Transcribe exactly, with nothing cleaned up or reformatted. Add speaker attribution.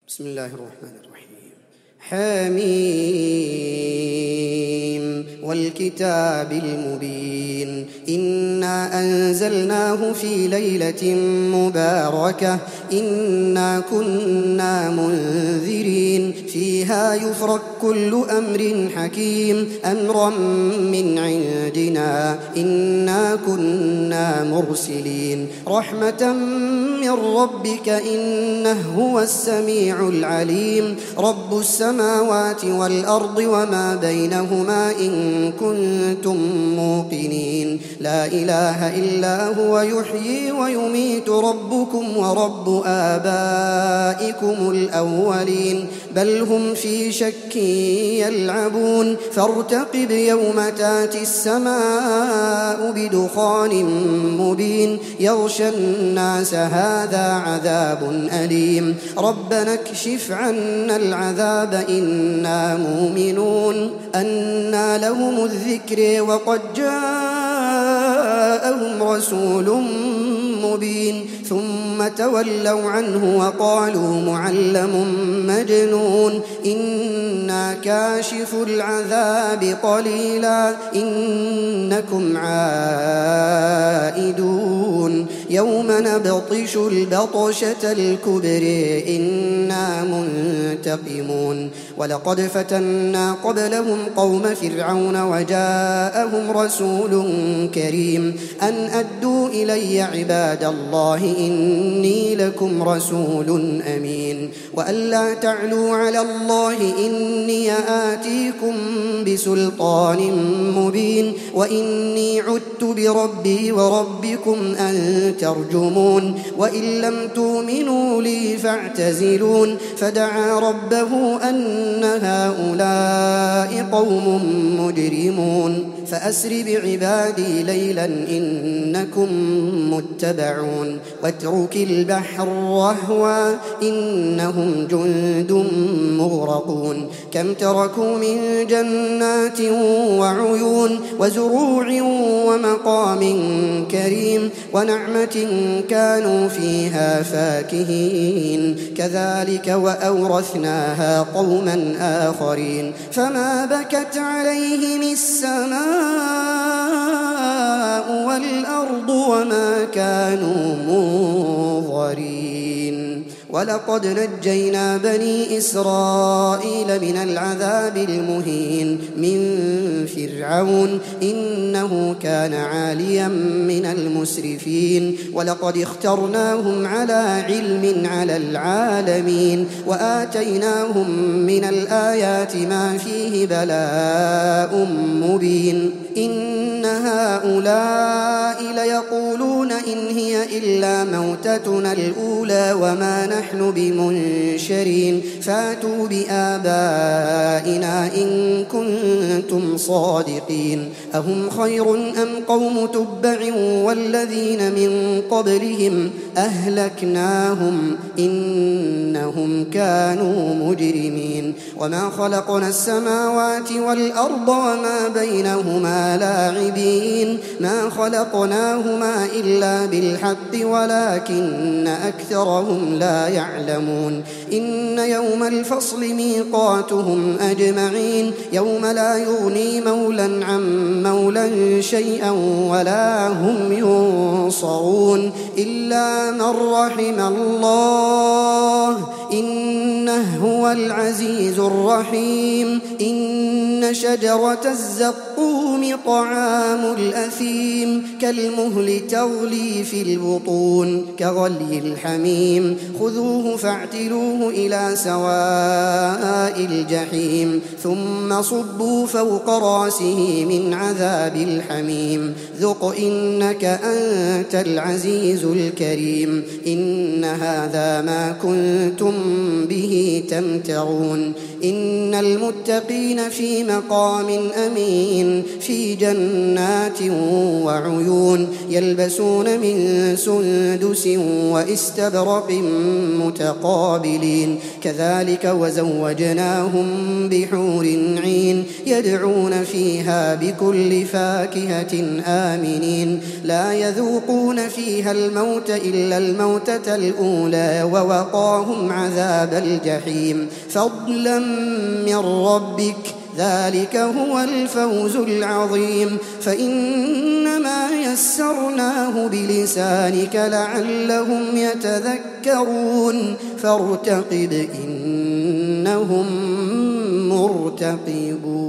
Speaker 1: بسم الله الرحمن الرحيم. حميم والكتاب المبين إنا أنزلناه في ليلة مباركة إنا كنا منذرين فيها يفرق كل أمر حكيم أمرا من عندنا إنا كنا مرسلين رحمة من ربك إنه هو السميع العليم رب السماوات والأرض وما بينهما إن كنتم موقنين لا إله إلا هو يحيي ويميت ربكم ورب آبائكم الأولين بل هم في شك يلعبون فارتقب يوم تاتي السماء بدخان مبين يغشى الناس هذا عذاب أليم ربنا اكشف عنا العذاب إنا مؤمنون أنى لهم الذكر وقد جاءهم رسول مبين ثم تولوا عنه وقالوا معلم مجنون إنا كاشف العذاب قليلا إنكم عائدون يوم نبطش البطشة الكبرى إنا منتقمون ولقد فتنا قبلهم قوم فرعون وجاءهم رسول كريم أن أدوا إلي عباد الله إني لكم رسول أمين وأن لا تعلوا على الله إني آتيكم بسلطان مبين وإني عدت بربي وربكم أن ترجمون وإن لم تؤمنوا لي فاعتزلون فدعا ربه أن هؤلاء قوم مجرمون فأسر بعبادي ليلا إنكم متبعون واترك البحر رهوا إنهم جند مغرقون كم تركوا من جنات وعيون وزروع ومقام كريم ونعمة كانوا فيها فاكهين كذلك وأورثناها قوما آخرين فما بكت عليهم السماء والأرض وما كانوا منظرين ولقد نجينا بني إسرائيل من العذاب المهين من فرعون إنه كان عاليا من المسرفين ولقد اخترناهم على علم على العالمين وآتيناهم من الآيات ما فيه بلاء مبين إن هؤلاء ليقولون إن هي إلا موتتنا الأولى وما نحن بمنشرين فاتوا بآبائنا إن كنتم صادقين أهم خير أم قوم تبع والذين من قبلهم أهلكناهم إنهم كانوا مجرمين وما خلقنا السماوات والأرض وما بينهما لاعبين ما خلقناهما إلا بالحق ولكن أكثرهم لا يعلمون إن يوم الفصل ميقاتهم أجمعين يوم لا يغني مولا عن مولا شيئا ولا هم ينصرون إلا من رحم الله إنه هو العزيز الرحيم إن شجرة الزقوم طعام الأثيم كالمهل تغلي في البطون كغلي الحميم خذوه فاعتلوه إلى سواء الجحيم ثم صبوا فوق راسه من عذاب الحميم ذق إنك أنت العزيز الكريم إن هذا ما كنتم به تمترون إن المتقين في مقام أمين في جنات وعيون يلبسون من سندس واستبرق متقابلين كذلك وزوجناهم بحور عين يدعون فيها بكل فاكهة آمنين لا يذوقون فيها الموت إلا الموتة الأولى ووقاهم عذاب الجحيم الجحيم فضلا من ربك ذلك هو الفوز العظيم فإنما يسرناه بلسانك لعلهم يتذكرون فارتقب إنهم مرتقبون.